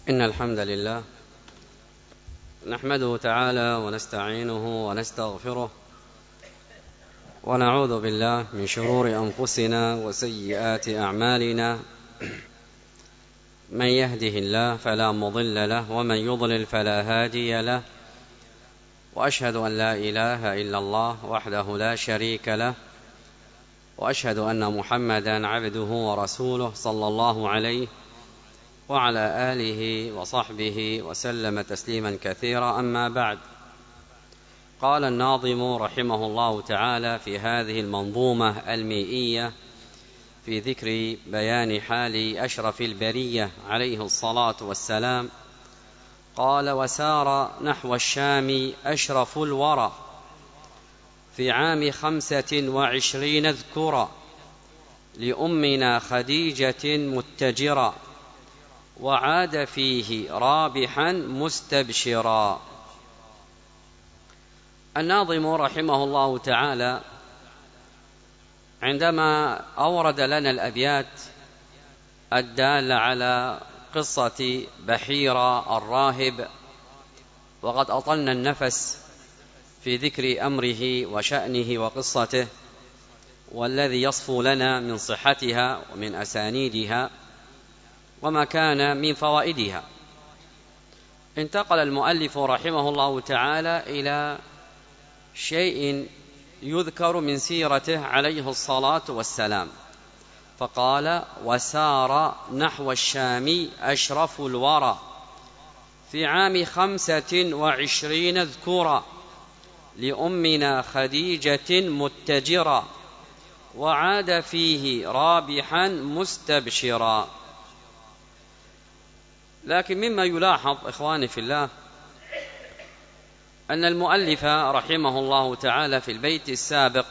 إن الحمد لله نحمده تعالى ونستعينه ونستغفره ونعوذ بالله من شرور أنفسنا وسيئات أعمالنا. من يهده الله فلا مضل له ومن يضلل فلا هادي له، وأشهد أن لا إله إلا الله وحده لا شريك له، وأشهد أن محمدا عبده ورسوله صلى الله عليه وعلى آله وصحبه وسلم تسليما كثيرا. أما بعد، قال الناظم رحمه الله تعالى في هذه المنظومة المئية في ذكر بيان حال أشرف البرية عليه الصلاة والسلام، قال: وسار نحو الشام أشرف الورى في عام 25 اذكرا، لأمنا خديجة متجرا، وعاد فيه رابحا مستبشرا. الناظم رحمه الله تعالى عندما أورد لنا الأبيات الدالة على قصة بحيرة الراهب، وقد أطلنا النفس في ذكر أمره وشأنه وقصته والذي يصفو لنا من صحتها ومن أسانيدها وما كان من فوائدها، انتقل المؤلف رحمه الله تعالى إلى شيء يذكر من سيرته عليه الصلاة والسلام، فقال: وسار نحو الشام أشرف الورى في عام 25 اذكرا، لأمنا خديجة متجرا، وعاد فيه رابحا مستبشرا. لكن مما يلاحظ إخواني في الله أن المؤلف رحمه الله تعالى في البيت السابق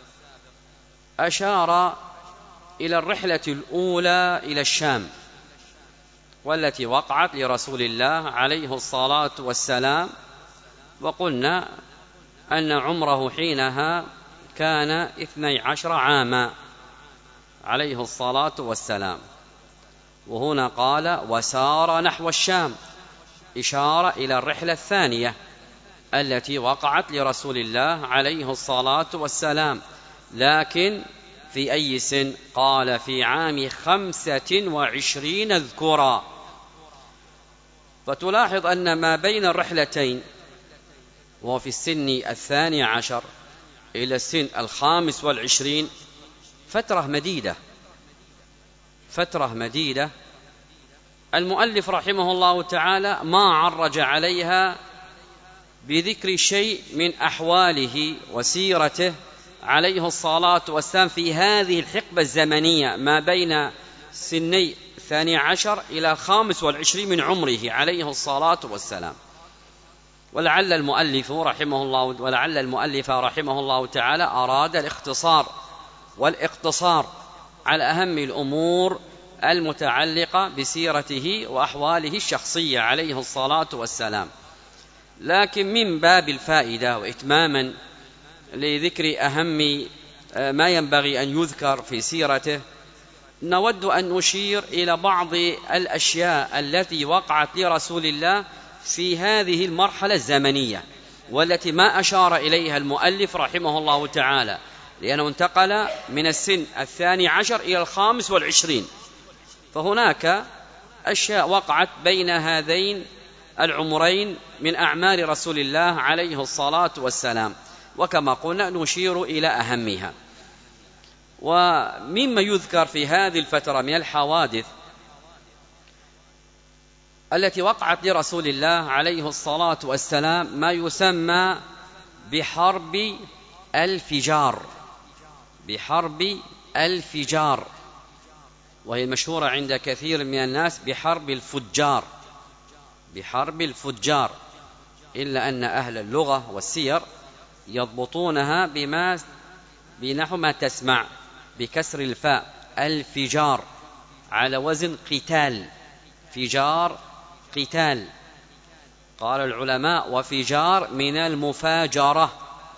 أشار إلى الرحلة الأولى إلى الشام، والتي وقعت لرسول الله عليه الصلاة والسلام، وقلنا أن عمره حينها كان 12 عاما عليه الصلاة والسلام. وهنا قال: وسار نحو الشام، إشارة إلى الرحلة الثانية التي وقعت لرسول الله عليه الصلاة والسلام، لكن في أي سن؟ قال: في عام 25 اذكرا. فتلاحظ أن ما بين الرحلتين وهو في السن 12 إلى السن 25 فترة مديدة. المؤلف رحمه الله تعالى ما عرج عليها بذكر شيء من أحواله وسيرته عليه الصلاة والسلام في هذه الحقبة الزمنية ما بين سني 12 إلى 25 من عمره عليه الصلاة والسلام. ولعل المؤلف رحمه الله تعالى أراد الاختصار والاقتصار على أهم الأمور المتعلقة بسيرته وأحواله الشخصية عليه الصلاة والسلام. لكن من باب الفائدة وإتماما لذكر أهم ما ينبغي أن يذكر في سيرته، نود أن نشير إلى بعض الأشياء التي وقعت لرسول الله في هذه المرحلة الزمنية، والتي ما أشار إليها المؤلف رحمه الله تعالى، لأنه انتقل من السن 12 إلى 25، فهناك أشياء وقعت بين هذين العمرين من أعمال رسول الله عليه الصلاة والسلام، وكما قلنا نشير إلى أهمها. ومما يذكر في هذه الفترة من الحوادث التي وقعت لرسول الله عليه الصلاة والسلام ما يسمى بحرب الفجار، وهي مشهورة عند كثير من الناس بحرب الفجار، إلا أن أهل اللغة والسير يضبطونها بنحو ما تسمع بكسر الفاء، الفجار على وزن قتال، فجار قتال. قال العلماء: وفجار من المفاجرة،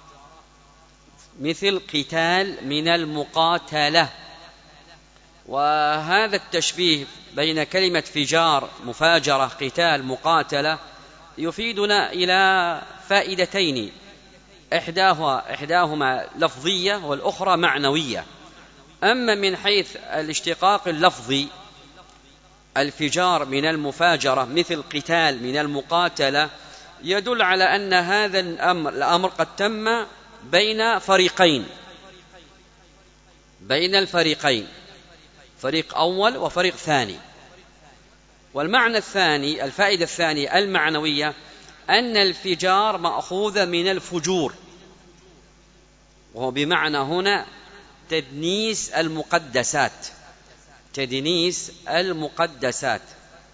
مثل قتال من المقاتلة. وهذا التشبيه بين كلمة فجار مفاجرة قتال مقاتلة يفيدنا إلى فائدتين، إحداهما لفظية والأخرى معنوية. أما من حيث الاشتقاق اللفظي الفجار من المفاجرة مثل قتال من المقاتلة يدل على أن هذا الأمر قد تم بين الفريقين، فريق أول وفريق ثاني. والمعنى الثاني، الفائدة الثانية المعنوية، أن الفجار مأخوذ من الفجور، وهو بمعنى هنا تدنيس المقدسات.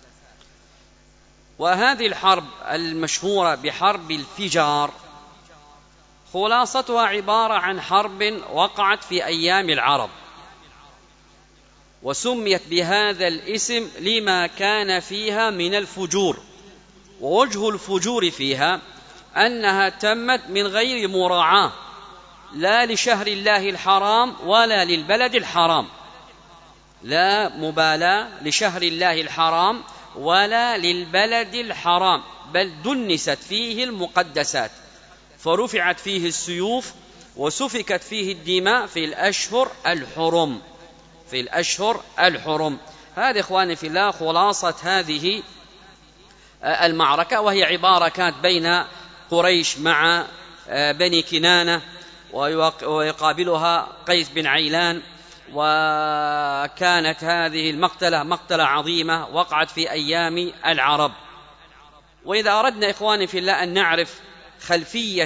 وهذه الحرب المشهورة بحرب الفجار خلاصتها عبارة عن حرب وقعت في أيام العرب، وسميت بهذا الاسم لما كان فيها من الفجور. ووجه الفجور فيها أنها تمت من غير مراعاة لا لشهر الله الحرام ولا للبلد الحرام، لا مبالاة لشهر الله الحرام ولا للبلد الحرام، بل دنست فيه المقدسات، فرفعت فيه السيوف وسفكت فيه الدماء في الأشهر الحرم. هذه إخواني في الله خلاصة هذه المعركة، وهي عبارة كانت بين قريش مع بني كنانة، ويقابلها قيس بن عيلان. وكانت هذه المقتلة مقتلة عظيمة وقعت في أيام العرب. وإذا أردنا إخواني في الله أن نعرف خلفية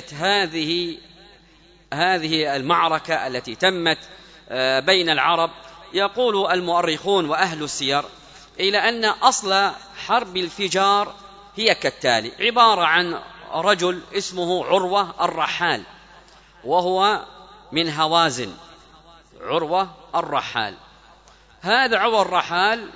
هذه المعركة التي تمت بين العرب، يقول المؤرخون وأهل السير إلى أن أصل حرب الفجار هي كالتالي: عبارة عن رجل اسمه عروة الرحال، وهو من هوازن. عروة الرحال هذا عروة الرحال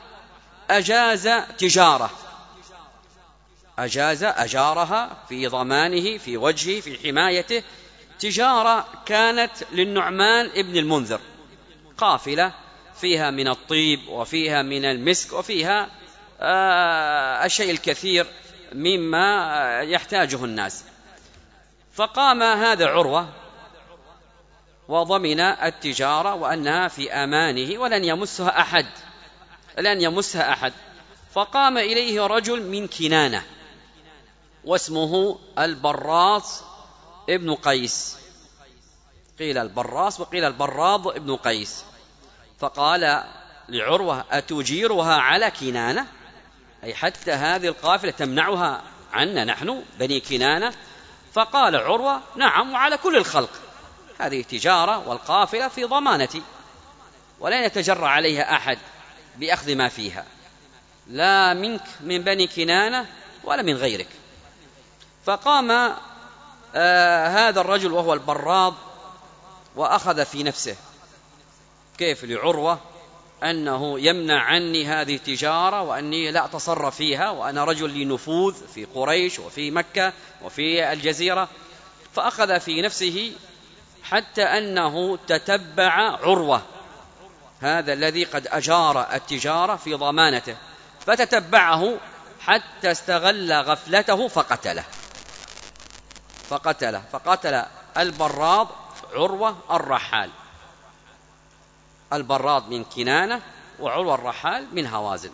أجارها في ضمانه، في وجهه، في حمايته، تجارة كانت للنعمان ابن المنذر، قافلة فيها من الطيب وفيها من المسك وفيها الشيء الكثير مما يحتاجه الناس. فقام هذا عروة وضمن التجارة وأنها في أمانه ولن يمسها أحد. فقام إليه رجل من كنانة واسمه البراص ابن قيس، قيل البراص وقيل البراض ابن قيس. فقال لعروة: أتجيرها على كنانة؟ أي حتى هذه القافلة تمنعها عنا نحن بني كنانة؟ فقال عروة: نعم، وعلى كل الخلق، هذه تجارة والقافلة في ضمانتي، ولا يتجرأ عليها أحد بأخذ ما فيها، لا منك من بني كنانة ولا من غيرك. فقام هذا الرجل وهو البراض وأخذ في نفسه: كيف لعروة أنه يمنع عني هذه التجارة وأني لا أتصرف فيها، وأنا رجل لي نفوذ في قريش وفي مكة وفي الجزيرة. فأخذ في نفسه حتى أنه تتبع عروة هذا الذي قد أجار التجارة في ضمانته، فتتبعه حتى استغل غفلته فقتل البراض عروة الرحال. البراض من كنانة وعروة الرحال من هوازن.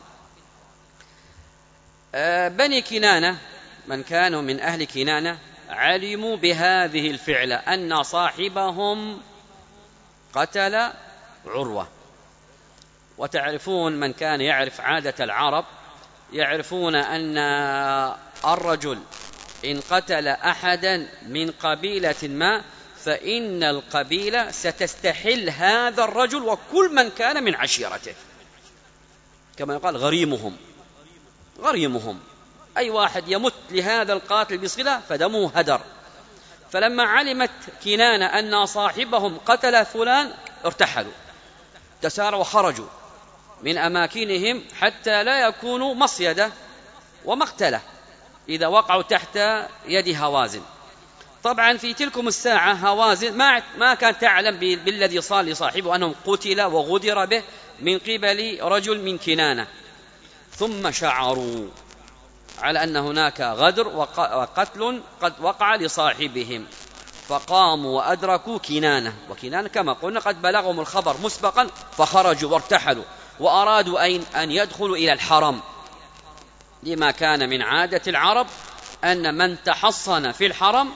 بني كنانة من كانوا من أهل كنانة علموا بهذه الفعلة، أن صاحبهم قتل عروة. وتعرفون من كان يعرف عادة العرب يعرفون أن الرجل إن قتل أحدا من قبيلة ما فإن القبيلة ستستحل هذا الرجل وكل من كان من عشيرته، كما يقال غريمهم، أي واحد يمت لهذا القاتل بصلة فدمه هدر. فلما علمت كنانة أن صاحبهم قتل فلان ارتحلوا، تسارعوا وخرجوا من أماكنهم حتى لا يكونوا مصيدة ومقتلة إذا وقعوا تحت يد هوازن. طبعا في تلكم الساعة هوازن ما كان تعلم بالذي صار لصاحبه أنه قتل وغدر به من قبل رجل من كنانة، ثم شعروا على أن هناك غدر وقتل قد وقع لصاحبهم، فقاموا وأدركوا كنانة، وكنانة كما قلنا قد بلغهم الخبر مسبقا، فخرجوا وارتحلوا وأرادوا أن يدخلوا إلى الحرم، لما كان من عادة العرب أن من تحصن في الحرم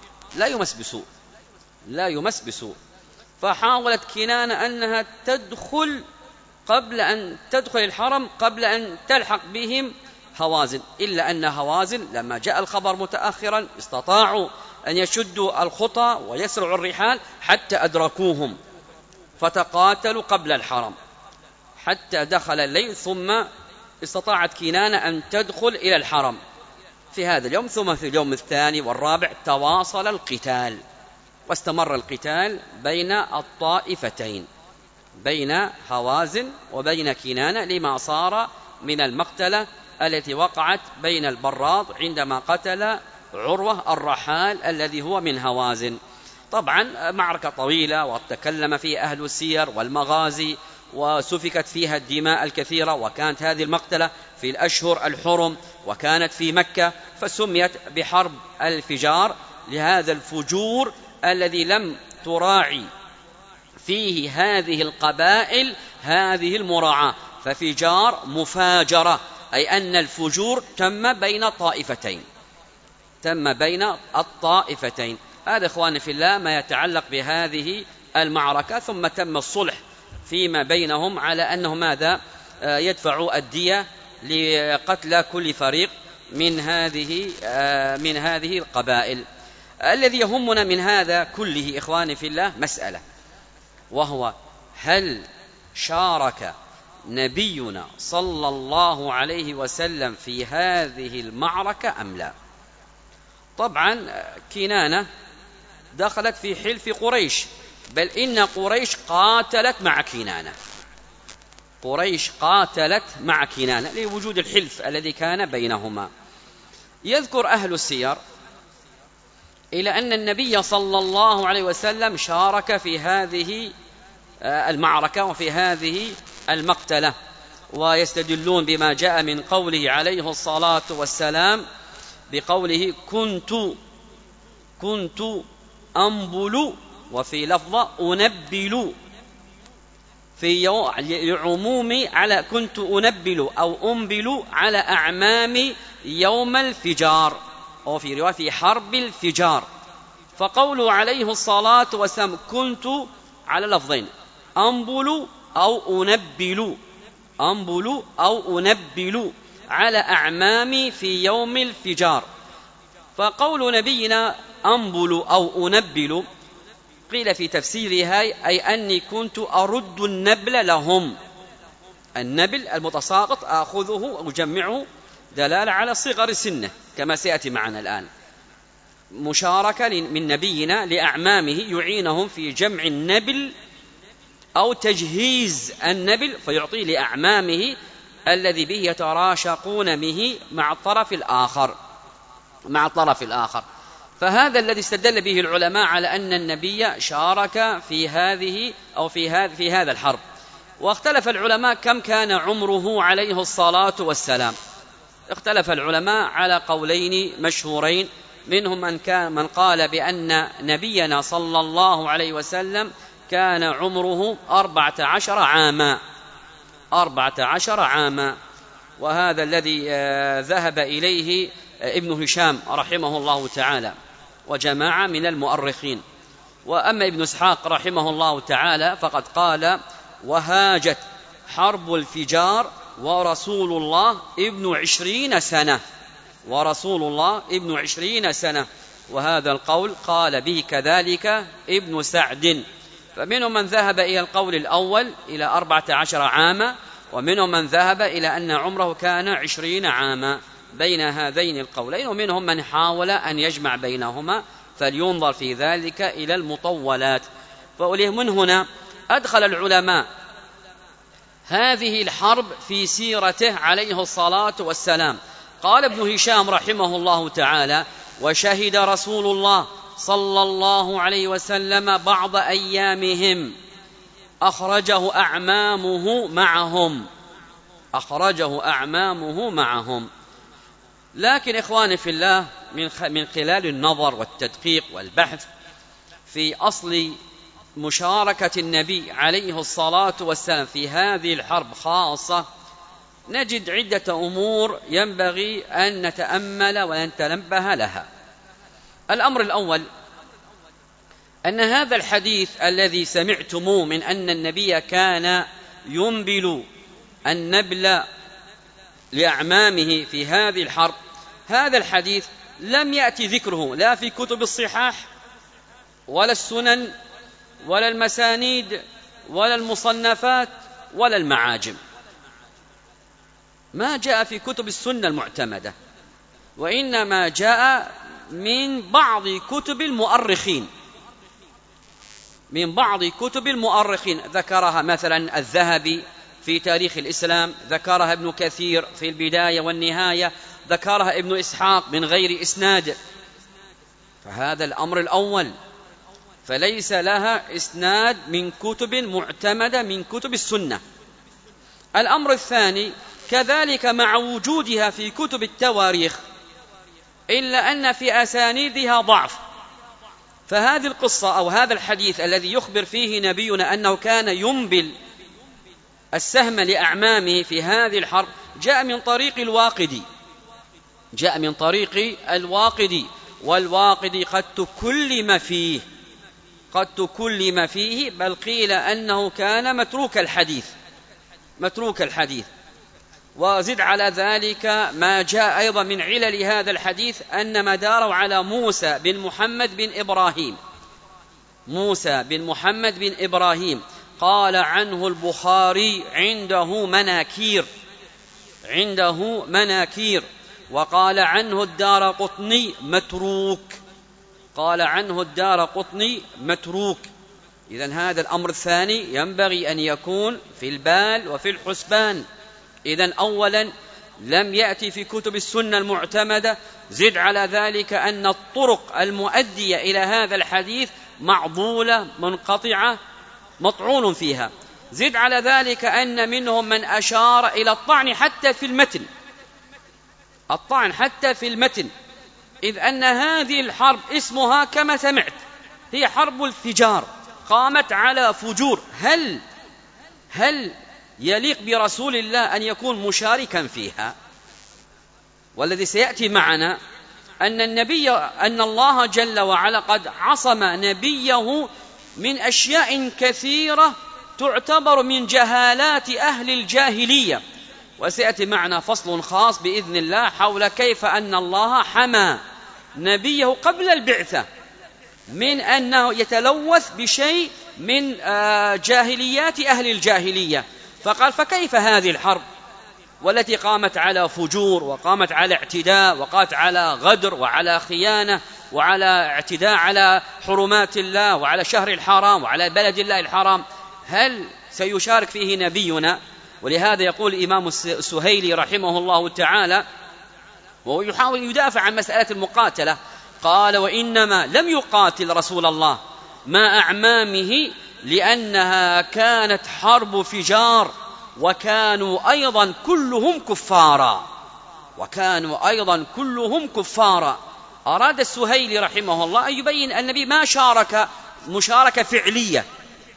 لا يمس بسوء. فحاولت كنانة أنها تدخل الحرم قبل أن تلحق بهم هوازن، إلا أن هوازن لما جاء الخبر متأخرا استطاعوا أن يشدوا الخطى ويسرعوا الرحال حتى أدركوهم، فتقاتلوا قبل الحرم حتى دخل الليل، ثم استطاعت كنانة أن تدخل إلى الحرم في هذا اليوم. ثم في اليوم الثاني والرابع تواصل القتال، واستمر القتال بين الطائفتين، بين هوازن وبين كنانة، لما صار من المقتلة التي وقعت بين البراض عندما قتل عروة الرحال الذي هو من هوازن. طبعا معركة طويلة وتكلم فيها أهل السير والمغازي، وسفكت فيها الدماء الكثيرة، وكانت هذه المقتلة في الأشهر الحرم وكانت في مكة، فسميت بحرب الفجار لهذا الفجور الذي لم تراعي فيه هذه القبائل هذه المراعاة، ففجار مفاجرة، أي أن الفجور تم بين الطائفتين. هذا إخواني في الله ما يتعلق بهذه المعركة. ثم تم الصلح فيما بينهم على أنهم ماذا يدفعوا الدية لقتل كل فريق من هذه القبائل. الذي يهمنا من هذا كله إخواني في الله مسألة، وهو هل شارك نبينا صلى الله عليه وسلم في هذه المعركة أم لا؟ طبعا كنانة دخلت في حلف قريش، بل إن قريش قاتلت مع كنانة لوجود الحلف الذي كان بينهما. يذكر أهل السير إلى أن النبي صلى الله عليه وسلم شارك في هذه المعركة وفي هذه المقتلة، ويستدلون بما جاء من قوله عليه الصلاة والسلام بقوله كنت أنبل، وفي لفظة أنبل، في العموم على كنت أنبل أو أنبل على أعمام يوم الفجار، أو في رواية في حرب الفجار. فقوله عليه الصلاة والسلام كنت على لفظين، أنبل أو أنبل على أعمام في يوم الفجار. فقول نبينا أنبل أو أنبل قيل في تفسيرها أي أني كنت أرد النبل لهم، النبل المتساقط أخذه وأجمعه دلالة على صغر سنه كما سيأتي معنا الآن، مشاركة من نبينا لأعمامه يعينهم في جمع النبل أو تجهيز النبل، فيعطي لأعمامه الذي به يتراشقون به مع الطرف الآخر. فهذا الذي استدل به العلماء على أن النبي شارك في هذا الحرب. واختلف العلماء كم كان عمره عليه الصلاة والسلام. اختلف العلماء على قولين مشهورين، منهم من قال بأن نبينا صلى الله عليه وسلم كان عمره 14 عاما، وهذا الذي ذهب إليه ابن هشام رحمه الله تعالى وجماعة من المؤرخين. وأما ابن إسحاق رحمه الله تعالى فقد قال وهاجت حرب الفجار ورسول الله ابن 20 سنة، وهذا القول قال به كذلك ابن سعد. فمنهم من ذهب إلى القول الأول إلى 14 عاما، ومنهم من ذهب إلى أن عمره كان 20 عاما بين هذين القولين، ومنهم من حاول أن يجمع بينهما، فلينظر في ذلك إلى المطولات. من هنا أدخل العلماء هذه الحرب في سيرته عليه الصلاة والسلام. قال ابن هشام رحمه الله تعالى وشهد رسول الله صلى الله عليه وسلم بعض أيامهم أخرجه أعمامه معهم، أخرجه أعمامه معهم. لكن إخواني في الله، من خلال النظر والتدقيق والبحث في أصل مشاركة النبي عليه الصلاة والسلام في هذه الحرب خاصة، نجد عدة أمور ينبغي أن نتأمل ونتنبه لها. الأمر الأول أن هذا الحديث الذي سمعتموه من أن النبي كان ينبل النبل لأعمامه في هذه الحرب، هذا الحديث لم يأتي ذكره لا في كتب الصحاح ولا السنن ولا المسانيد ولا المصنفات ولا المعاجم، ما جاء في كتب السنة المعتمدة، وإنما جاء من بعض كتب المؤرخين، من بعض كتب المؤرخين، ذكرها مثلا الذهبي في تاريخ الإسلام، ذكرها ابن كثير في البداية والنهاية، ذكرها ابن إسحاق من غير إسناد. فهذا الأمر الأول، فليس لها إسناد من كتب معتمدة من كتب السنة. الأمر الثاني كذلك مع وجودها في كتب التواريخ، إلا أن في أسانيدها ضعف. فهذه القصة أو هذا الحديث الذي يخبر فيه نبينا أنه كان ينبل السهم لأعمامه في هذه الحرب جاء من طريق الواقدي، جاء من طريق الواقدي، والواقدي قد تكلم فيه، قد تكلم فيه، بل قيل أنه كان متروك الحديث، متروك الحديث. وزد على ذلك ما جاء أيضا من علل هذا الحديث أن مداره على موسى بن محمد بن إبراهيم، موسى بن محمد بن إبراهيم قال عنه البخاري عنده مناكير، عنده مناكير، وقال عنه الدارقطني متروك، قال عنه الدارقطني متروك. إذن هذا الأمر الثاني ينبغي أن يكون في البال وفي الحسبان. إذن أولا لم يأتي في كتب السنة المعتمدة، زد على ذلك أن الطرق المؤدية إلى هذا الحديث معضولة منقطعة مطعون فيها، زد على ذلك أن منهم من أشار إلى الطعن حتى في المتن، الطعن حتى في المتن، إذ أن هذه الحرب اسمها كما سمعت هي حرب الفجار، قامت على فجور. هل يليق برسول الله أن يكون مشاركا فيها؟ والذي سيأتي معنا أن الله جل وعلا قد عصم نبيه من أشياء كثيرة تعتبر من جهالات أهل الجاهلية، وسيأتي معنا فصل خاص بإذن الله حول كيف أن الله حمى نبيه قبل البعثة من أنه يتلوث بشيء من جاهليات أهل الجاهلية. فقال فكيف هذه الحرب والتي قامت على فجور وقامت على اعتداء وقامت على غدر وعلى خيانة وعلى اعتداء على حرمات الله وعلى شهر الحرام وعلى بلد الله الحرام، هل سيشارك فيه نبينا؟ ولهذا يقول الإمام السهيلي رحمه الله تعالى وهو يحاول يدافع عن مسألة المقاتلة، قال وإنما لم يقاتل رسول الله مع أعمامه لأنها كانت حرب فجار، وكانوا أيضا كلهم كفارا، وكانوا أيضا كلهم كفارا. أراد السهيلي رحمه الله أن يبين أن النبي ما شارك مشاركة فعلية،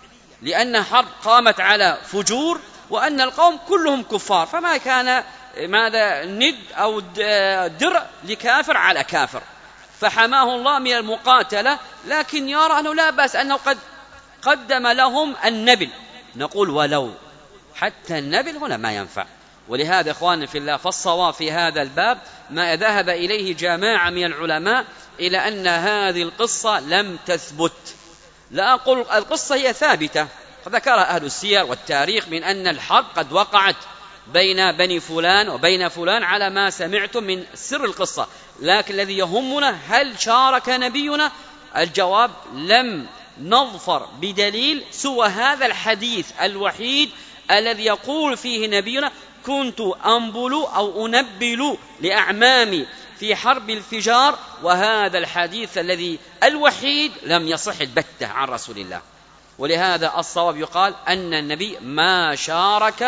لأن حرب قامت على فجور وأن القوم كلهم كفار، فما كان ماذا ند أو درع لكافر على كافر، فحماه الله من المقاتلة. لكن يرى أنه لا بأس أنه قد قدم لهم النبل، نقول ولو حتى النبل هنا ما ينفع. ولهذا إخواني في الله فالصواب في هذا الباب ما ذهب إليه جماعة من العلماء إلى أن هذه القصة لم تثبت. لا أقول القصة هي ثابتة، ذكرها أهل السير والتاريخ من أن الحرب قد وقعت بين بني فلان وبين فلان على ما سمعتم من سر القصة، لكن الذي يهمنا هل شارك نبينا؟ الجواب لم نظفر بدليل سوى هذا الحديث الوحيد الذي يقول فيه نبينا كنت أنبل أو أنبل لأعمامي في حرب الفجار، وهذا الحديث الذي الوحيد لم يصح البتة عن رسول الله. ولهذا الصواب يقال أن النبي ما شارك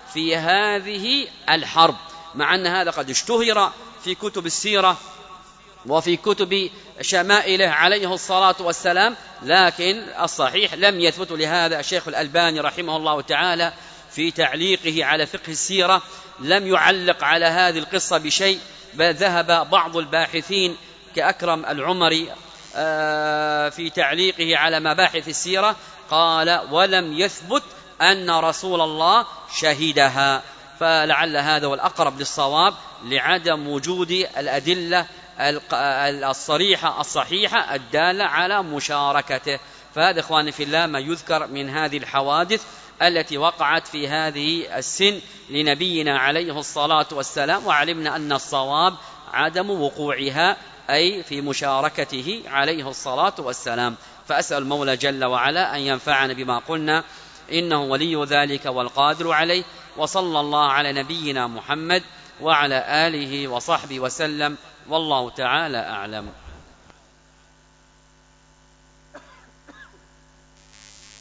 في هذه الحرب، مع أن هذا قد اشتهر في كتب السيرة وفي كتب شمائله عليه الصلاة والسلام، لكن الصحيح لم يثبت. لهذا الشيخ الألباني رحمه الله تعالى في تعليقه على فقه السيرة لم يعلق على هذه القصة بشيء، بل ذهب بعض الباحثين كأكرم العمري في تعليقه على مباحث السيرة قال: ولم يثبت أن رسول الله شهدها. فلعل هذا هو الأقرب للصواب لعدم وجود الأدلة الصريحة الصحيحة الدالة على مشاركته. فهذا إخواني في الله ما يذكر من هذه الحوادث التي وقعت في هذه السن لنبينا عليه الصلاة والسلام، وعلمنا أن الصواب عدم وقوعها، أي في مشاركته عليه الصلاة والسلام. فأسأل المولى جل وعلا أن ينفعنا بما قلنا، إنه ولي ذلك والقادر عليه. وصلى الله على نبينا محمد وعلى آله وصحبه وسلم، والله تعالى أعلم.